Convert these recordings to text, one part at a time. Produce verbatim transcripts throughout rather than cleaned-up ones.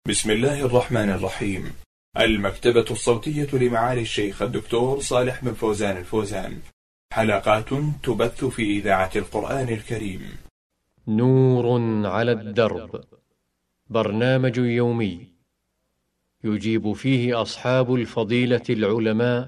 بسم الله الرحمن الرحيم. المكتبة الصوتية لمعالي الشيخ الدكتور صالح بن فوزان الفوزان، حلقات تبث في إذاعة القرآن الكريم. نور على الدرب، برنامج يومي يجيب فيه أصحاب الفضيلة العلماء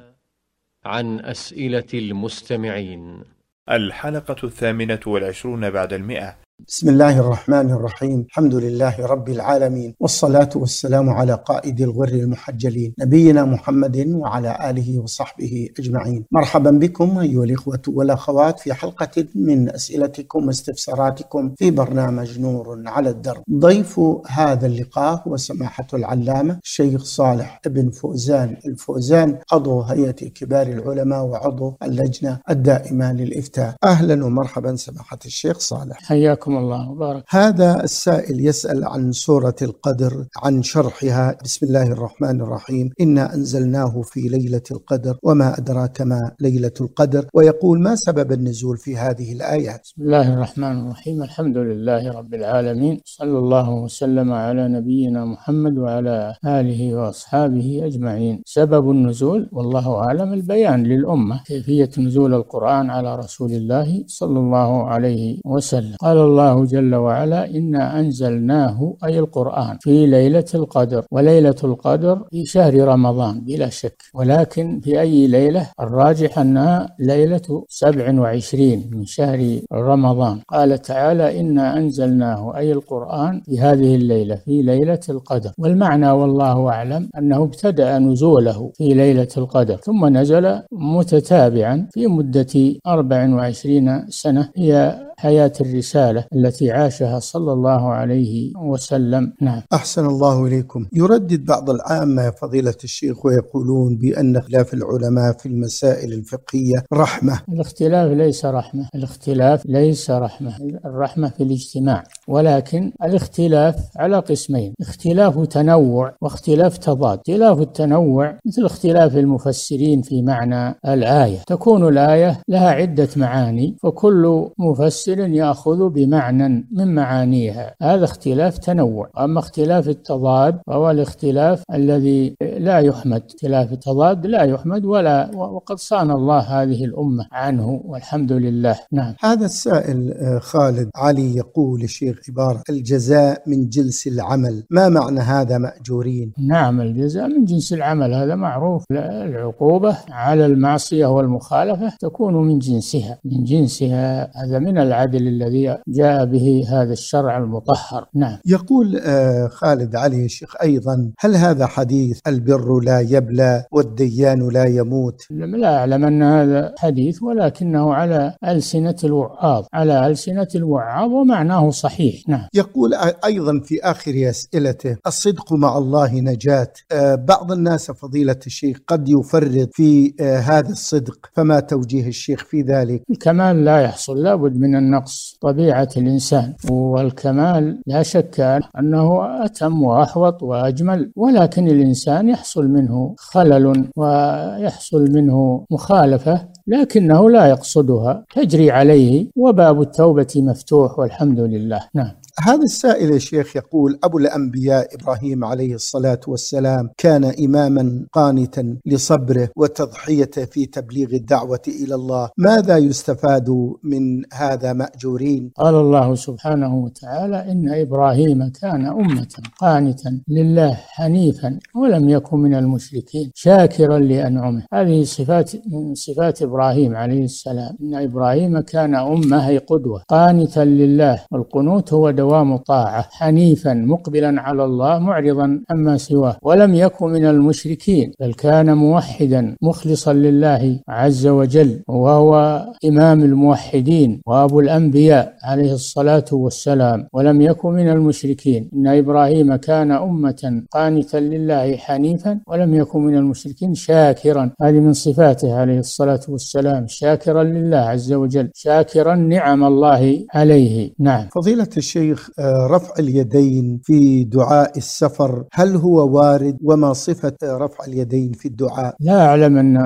عن أسئلة المستمعين. الحلقة الثامنة والعشرون بعد المئة. بسم الله الرحمن الرحيم. الحمد لله رب العالمين، والصلاة والسلام على قائد الغر المحجلين نبينا محمد وعلى آله وصحبه أجمعين. مرحبا بكم أيها الإخوة والأخوات في حلقة من أسئلتكم واستفساراتكم في برنامج نور على الدرب. ضيف هذا اللقاء هو سماحة العلامة الشيخ صالح بن فوزان الفوزان، عضو هيئة كبار العلماء وعضو اللجنة الدائمة للإفتاء. أهلا ومرحبا سماحة الشيخ صالح، حياكم الله وبارك. هذا السائل يسأل عن سورة القدر، عن شرحها. بسم الله الرحمن الرحيم، إنا أنزلناه في ليلة القدر وما أدراك ما ليلة القدر، ويقول ما سبب النزول في هذه الآيات؟ بسم الله الرحمن الرحيم، الحمد لله رب العالمين، صلى الله وسلم على نبينا محمد وعلى آله وأصحابه أجمعين. سبب النزول والله أعلم البيان للأمة كيفية نزول القرآن على رسول الله صلى الله عليه وسلم. قال الله جل وعلا إنا أنزلناه أي القرآن في ليلة القدر، وليلة القدر في شهر رمضان بلا شك، ولكن في أي ليلة؟ الراجح أنها ليلة سبع وعشرين من شهر رمضان. قال تعالى إنا أنزلناه أي القرآن في هذه الليلة في ليلة القدر، والمعنى والله أعلم أنه ابتدأ نزوله في ليلة القدر ثم نزل متتابعا في مدة أربع وعشرين سنة، هي حياة الرسالة التي عاشها صلى الله عليه وسلم. نعم. أحسن الله إليكم. يردد بعض العامة فضيلة الشيخ ويقولون بأن خلاف العلماء في المسائل الفقهية رحمة. الاختلاف ليس رحمة، الاختلاف ليس رحمة، الرحمة في الاجتماع، ولكن الاختلاف على قسمين: اختلاف تنوع واختلاف تضاد. اختلاف التنوع مثل اختلاف المفسرين في معنى الآية، تكون الآية لها عدة معاني فكل مفسر يأخذ بمعنى من معانيها، هذا اختلاف تنوع. أما اختلاف التضاد فهو الاختلاف الذي لا يحمد، اختلاف التضاد لا يحمد، ولا وقد صان الله هذه الأمة عنه والحمد لله. نعم. هذا السائل خالد علي يقول الشيخ عبارة الجزاء من جنس العمل، ما معنى هذا مأجورين؟ نعم، الجزاء من جنس العمل هذا معروف، العقوبة على المعصية والمخالفة تكون من جنسها من جنسها هذا من العدل الذي جاء به هذا الشرع المطهر. نعم. يقول آه خالد علي الشيخ أيضا، هل هذا حديث البر لا يبلى والديان لا يموت؟ لا أعلم أن هذا حديث، ولكنه على ألسنة الوعاظ على ألسنة الوعاظ ومعناه صحيح. نعم. يقول أيضا في آخر أسئلته الصدق مع الله نجاة. آه بعض الناس فضيلة الشيخ قد يفرط في آه هذا الصدق، فما توجيه الشيخ في ذلك؟ الكمال لا يحصل، لابد من النقص، طبيعة الإنسان، والكمال لا شك أنه أتم وأحوط وأجمل، ولكن الإنسان يحصل منه خلل ويحصل منه مخالفة لكنه لا يقصدها، تجري عليه وباب التوبة مفتوح والحمد لله. نعم. هذا السائل يا شيخ يقول أبو الأنبياء إبراهيم عليه الصلاة والسلام كان إماما قانتا لصبره وتضحيته في تبليغ الدعوة إلى الله، ماذا يستفاد من هذا مأجورين؟ قال الله سبحانه وتعالى إن إبراهيم كان أمة قانتا لله حنيفا ولم يكن من المشركين شاكرا لأنعمه. هذه صفات من صفات إبراهيم عليه السلام، إن إبراهيم كان أمة أي قدوة قانتا لله، والقنوت هو دوام الطاعة، حنيفا مقبلا على الله معرضا عما سواه، ولم يكن من المشركين، بل كان موحدا مخلصا لله عز وجل، وهو إمام الموحدين وأبو الأنبياء عليه الصلاة والسلام، ولم يكن من المشركين. إن إبراهيم كان أمة قانتا لله حنيفا ولم يكن من المشركين شاكرا، هذه من صفاته عليه الصلاة والسلام، شاكرا لله عز وجل، شاكرا نعم الله عليه. نعم. فضيلة الشيخ، رفع اليدين في دعاء السفر هل هو وارد؟ وما صفة رفع اليدين في الدعاء؟ لا أعلم أن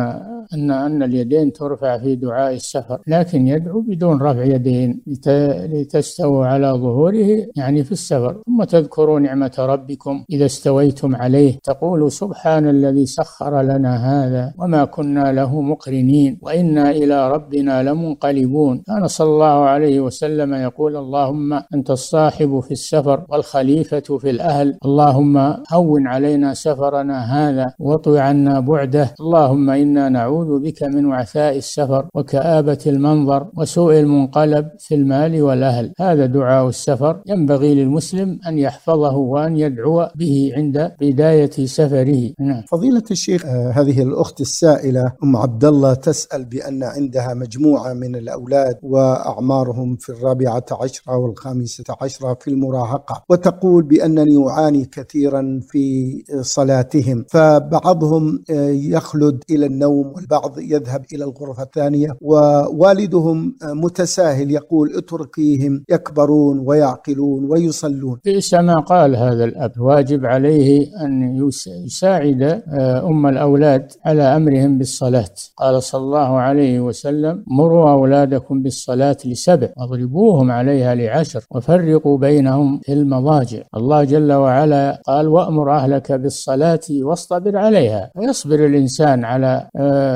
أن أن اليدين ترفع في دعاء السفر، لكن يدعو بدون رفع يدين لتستووا على ظهوره يعني في السفر. ثم تذكروا نعمة ربكم إذا استويتم عليه، تقولوا سبحان الذي سخر لنا هذا وما كنا له مقرنين وإنا إلى ربنا لمنقلبون. كان صلى الله عليه وسلم يقول اللهم أنت الصاحب في السفر والخليفة في الأهل، اللهم هون علينا سفرنا هذا واطوي عنا بعده، اللهم إنا نعوذ بك من وعثاء السفر وكآبة المنظر وسوء المنقلب في المال والأهل. هذا دعاء السفر ينبغي للمسلم أن يحفظه وأن يدعو به عند بداية سفره. نعم. فضيلة الشيخ، آه هذه الأخت السائلة أم عبد الله تسأل بأن عندها مجموعة من الأولاد وأعمارهم في الرابعة عشرة والخامسة عشرة في المراهقة، وتقول بأنني أعاني كثيرا في صلاتهم، فبعضهم يخلد إلى النوم والبعض يذهب إلى الغرفة الثانية، ووالدهم متساهل يقول اتركيهم يكبرون ويعقلون ويصلون. بئس ما قال هذا الأب، واجب عليه أن يساعد أم الأولاد على أمرهم بالصلاة. قال صلى الله عليه وسلم مروا أولادكم بالصلاة لسبع واضربوهم عليها لعشر وفرقوا بينهم في المضاجع. الله جل وعلا قال وأمر أهلك بالصلاة واصطبر عليها. ويصبر الإنسان على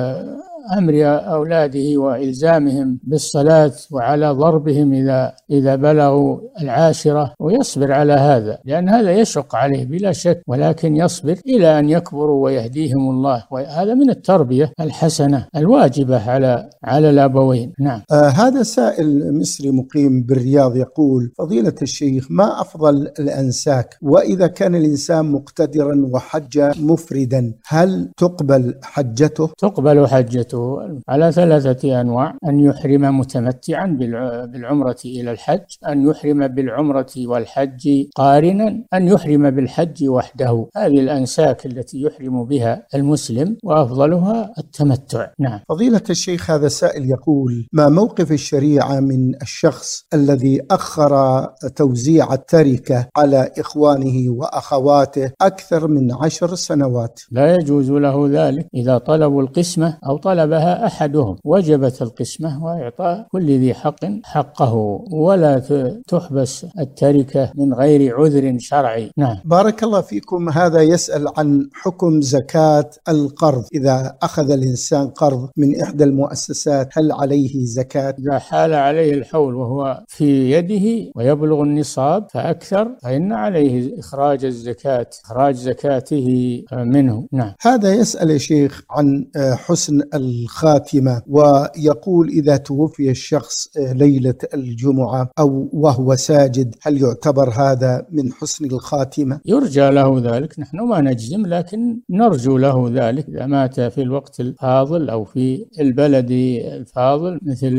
أمر أولاده وإلزامهم بالصلاة وعلى ضربهم إذا إذا بلغوا العاشرة، ويصبر على هذا لأن هذا يشق عليه بلا شك، ولكن يصبر إلى أن يكبروا ويهديهم الله، وهذا من التربية الحسنة الواجبة على على الأبوين. نعم. آه هذا سائل مصري مقيم بالرياض يقول فضيلة الشيخ ما أفضل الأنساك، وإذا كان الإنسان مقتدرا وحج مفردا هل تقبل حجته؟ تقبل حجته على ثلاثة أنواع: أن يحرم متمتعا بالعمرة إلى الحج، أن يحرم بالعمرة والحج قارنا، أن يحرم بالحج وحده. هذه الأنساك التي يحرم بها المسلم وأفضلها التمتع. نعم. فضيلة الشيخ، هذا سائل يقول ما موقف الشريعة من الشخص الذي أخر توزيع التركة على إخوانه وأخواته أكثر من عشر سنوات؟ لا يجوز له ذلك. إذا طلبوا القسمة أو طلبها أحدهم وجبت القسمة وإعطاء كل ذي حق حقه، ولا تحبس التركة من غير عذر شرعي. نعم. بارك الله فيكم. هذا يسأل عن حكم زكاة القرض. إذا أخذ الإنسان قرض من إحدى المؤسسات هل عليه زكاة؟ إذا حال عليه الحول وهو في يده ويبلغ النصاب فأكثر فإن عليه إخراج الزكاة، إخراج زكاته منه. نعم. هذا يسأل يا شيخ عن حسن الخاتمة، ويقول إذا توفي الشخص ليلة الجمعة أو وهو ساجد هل يعتبر هذا من حسن الخاتمة؟ يرجى له ذلك، نحن ما نجزم لكن نرجو له ذلك. إذا مات في الوقت الفاضل أو في البلد الفاضل مثل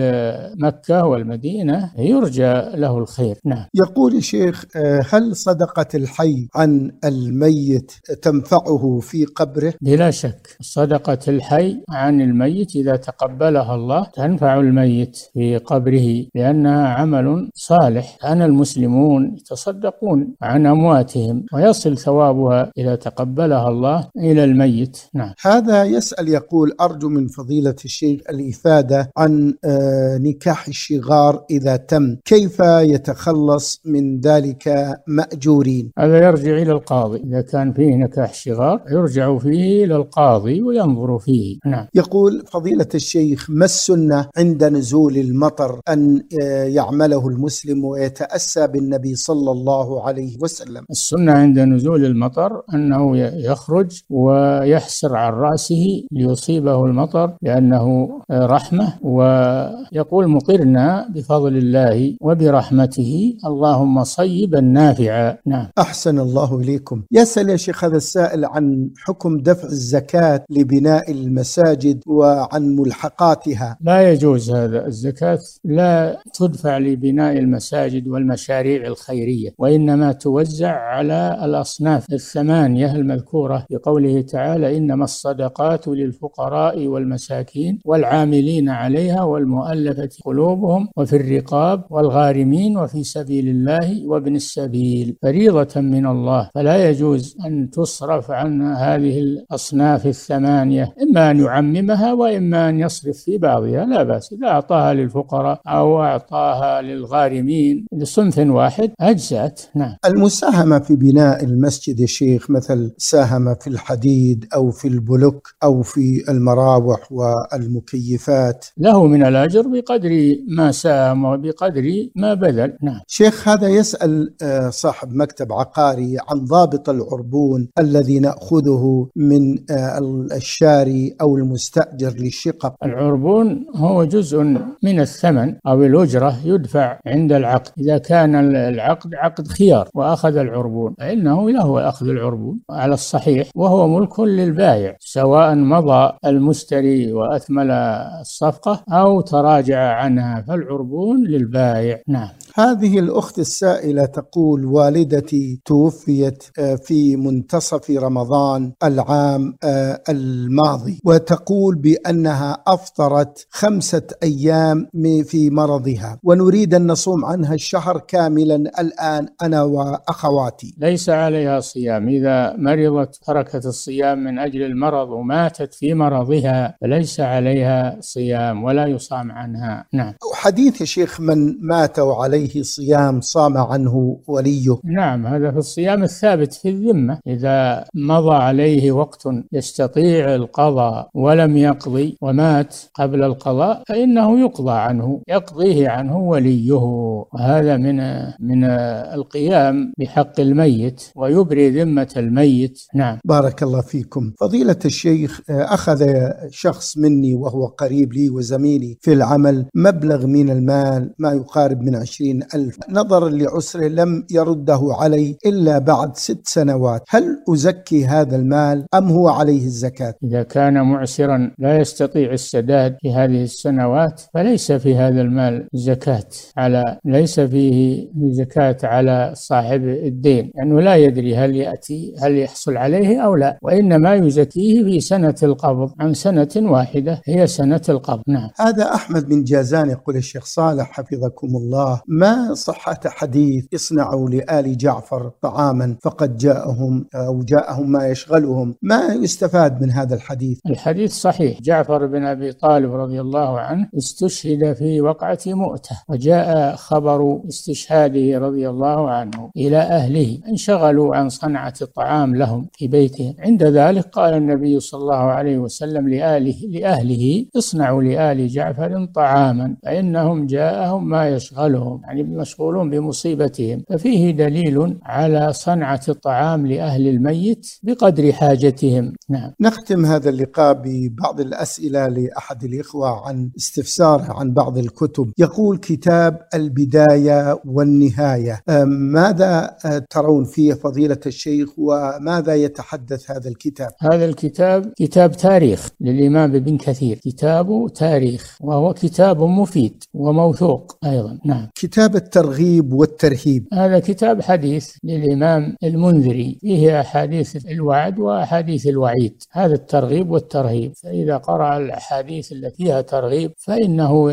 مكة والمدينة يرجى له الخير. نعم. يقول الشيخ هل صدقة الحي عن الميت تنفعه في قبره؟ بلا شك صدقة الحي عن الميت إذا تقبلها الله تنفع الميت في قبره، لأنها عمل صالح كان المسلمون يتصدقون عن أمواتهم ويصل ثوابها إذا تقبلها الله إلى الميت. نعم. هذا يسأل يقول أرجو من فضيلة الشيخ الإفادة عن نكاح الشغار إذا تم، كيف يتخلص من ذلك مأجورين؟ هذا يرجع إلى القاضي. إذا كان فيه نكاح شغار يرجع فيه إلى القاضي وينظر فيه. نعم. يقول فضيلة الشيخ ما السنة عند نزول المطر أن يعمله المسلم ويتأسى بالنبي صلى الله عليه وسلم؟ السنة عند نزول المطر أنه يخرج ويحسر عن رأسه ليصيبه المطر لأنه رحمة، ويقول مطرنا بفضل الله وبرحمته اللهم صيبا نافعا. نعم. أحسن الله إليكم. يسأل يا شيخ هذا السائل عن حكم دفع الزكاة لبناء المساجد وعن ملحقاتها. لا يجوز هذا. الزكاة لا تدفع لبناء المساجد والمشاريع الخيرية، وإنما توزع على الأصناف الثمانية المذكورة بقوله تعالى إنما الصدقات للفقراء والمساكين والعاملين عليها والمؤلفة قلوبهم وفي الرقاب والغارمين وفي سبيل الله وابن السبيل فريضة من الله. فلا يجوز أن تصرف عن هذه الأصناف الثمانية، إما أن يعممها كلها وإما أن يصرف في بعضها، لا بأس. إذا أعطاها للفقراء أو أعطاها للغارمين لصنف واحد أجزأت. نعم. المساهمة في بناء المسجد يا شيخ، مثل ساهم في الحديد أو في البلوك أو في المراوح والمكيفات، له من الأجر بقدر ما ساهم وبقدر ما بذل. نعم. شيخ هذا يسأل صاحب مكتب عقاري عن ضابط العربون الذي نأخذه من الشاري أو المستأجر للشقق. العربون هو جزء من الثمن أو الأجرة يدفع عند العقد. إذا كان العقد عقد خيار وأخذ العربون فإنه له أخذ العربون على الصحيح، وهو ملك للبائع سواء مضى المشتري وأثمل الصفقة أو تراجع عنها، فالعربون للبائع. نعم. هذه الأخت السائلة تقول: والدتي توفيت في منتصف رمضان العام الماضي، وتقول بأنها أفطرت خمسة أيام في مرضها، ونريد أن نصوم عنها الشهر كاملا الآن أنا وأخواتي. ليس عليها صيام. إذا مرضت تركت الصيام من أجل المرض وماتت في مرضها فليس عليها صيام ولا يصام عنها. نعم. حديث يا شيخ من مات وعليه صيام صام عنه وليه. نعم، هذا في الصيام الثابت في الذمة. إذا مضى عليه وقت يستطيع القضاء ولم يقضي ومات قبل القضاء فإنه يقضى عنه، يقضيه عنه وليه، وهذا من من القيام بحق الميت ويبري ذمة الميت. نعم. بارك الله فيكم. فضيلة الشيخ، أخذ شخص مني وهو قريب لي وزميلي في العمل مبلغ من المال ما يقارب من عشرين ألف، نظرا لعسره لم يرده علي إلا بعد ست سنوات، هل أزكي هذا المال أم هو عليه الزكاة؟ إذا كان معسرا لا يستطيع السداد في هذه السنوات فليس في هذا المال زكاة، على ليس فيه زكاة على صاحب الدين، لأنه يعني لا يدري هل يأتي هل يحصل عليه أو لا، وإنما يزكيه في سنة القبض عن سنة واحدة هي سنة القبض. نعم. هذا أحمد من جازان يقول: الشيخ صالح حفظكم الله، ما صحة حديث اصنعوا لآل جعفر طعاما فقد جاءهم أو جاءهم ما يشغلهم؟ ما يستفاد من هذا الحديث؟ الحديث صحيح. جعفر بن أبي طالب رضي الله عنه استشهد في وقعة مؤتة، وجاء خبر استشهاده رضي الله عنه إلى أهله، انشغلوا عن صنعة الطعام لهم في بيته. عند ذلك قال النبي صلى الله عليه وسلم لآله لأهله: اصنعوا لآل جعفر طعاما فإنهم جاءهم ما يشغلهم، يعني مشغولون بمصيبتهم. ففيه دليل على صنعة الطعام لأهل الميت بقدر حاجتهم. نعم. نختم هذا اللقاء ببعض الأسئلة لأحد الإخوة عن استفسار عن بعض الكتب. يقول: كتاب البداية والنهاية، ماذا ترون فيه فضيلة الشيخ وماذا يتحدث هذا الكتاب؟ هذا الكتاب كتاب تاريخ للإمام ابن كثير، كتاب تاريخ، وهو كتاب مفيد وموثوق أيضا. نعم. كتاب الترغيب والترهيب، هذا كتاب حديث للإمام المنذري، فيه أحاديث الوعد وأحاديث الوعيد، هذا الترغيب والترهيب. فإذا قرأ الأحاديث التي فيها ترغيب فإنه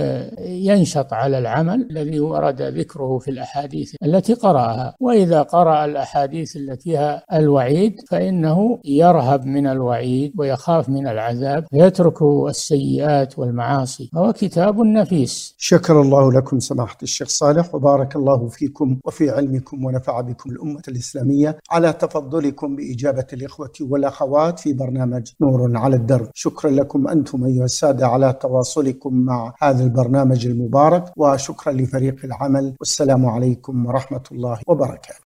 ينشط على العمل الذي ورد ذكره في الأحاديث التي قرأها، وإذا قرأ الأحاديث التي فيها الوعيد فإنه يرهب من الوعيد ويخاف من العذاب فيترك السيئات والمعاصي. هو كتاب نفيس. شكر الله لكم سماحة الشيخ صالح، وبارك الله فيكم وفي علمكم، ونفع بكم الأمة الإسلامية على تفضلكم بإجابة الإخوة والأخوات في برنامج نور على الدرب. شكرا لكم أنتم أيها السادة على تواصلكم مع هذا البرنامج المبارك، وشكرا لفريق العمل، والسلام عليكم ورحمة الله وبركاته.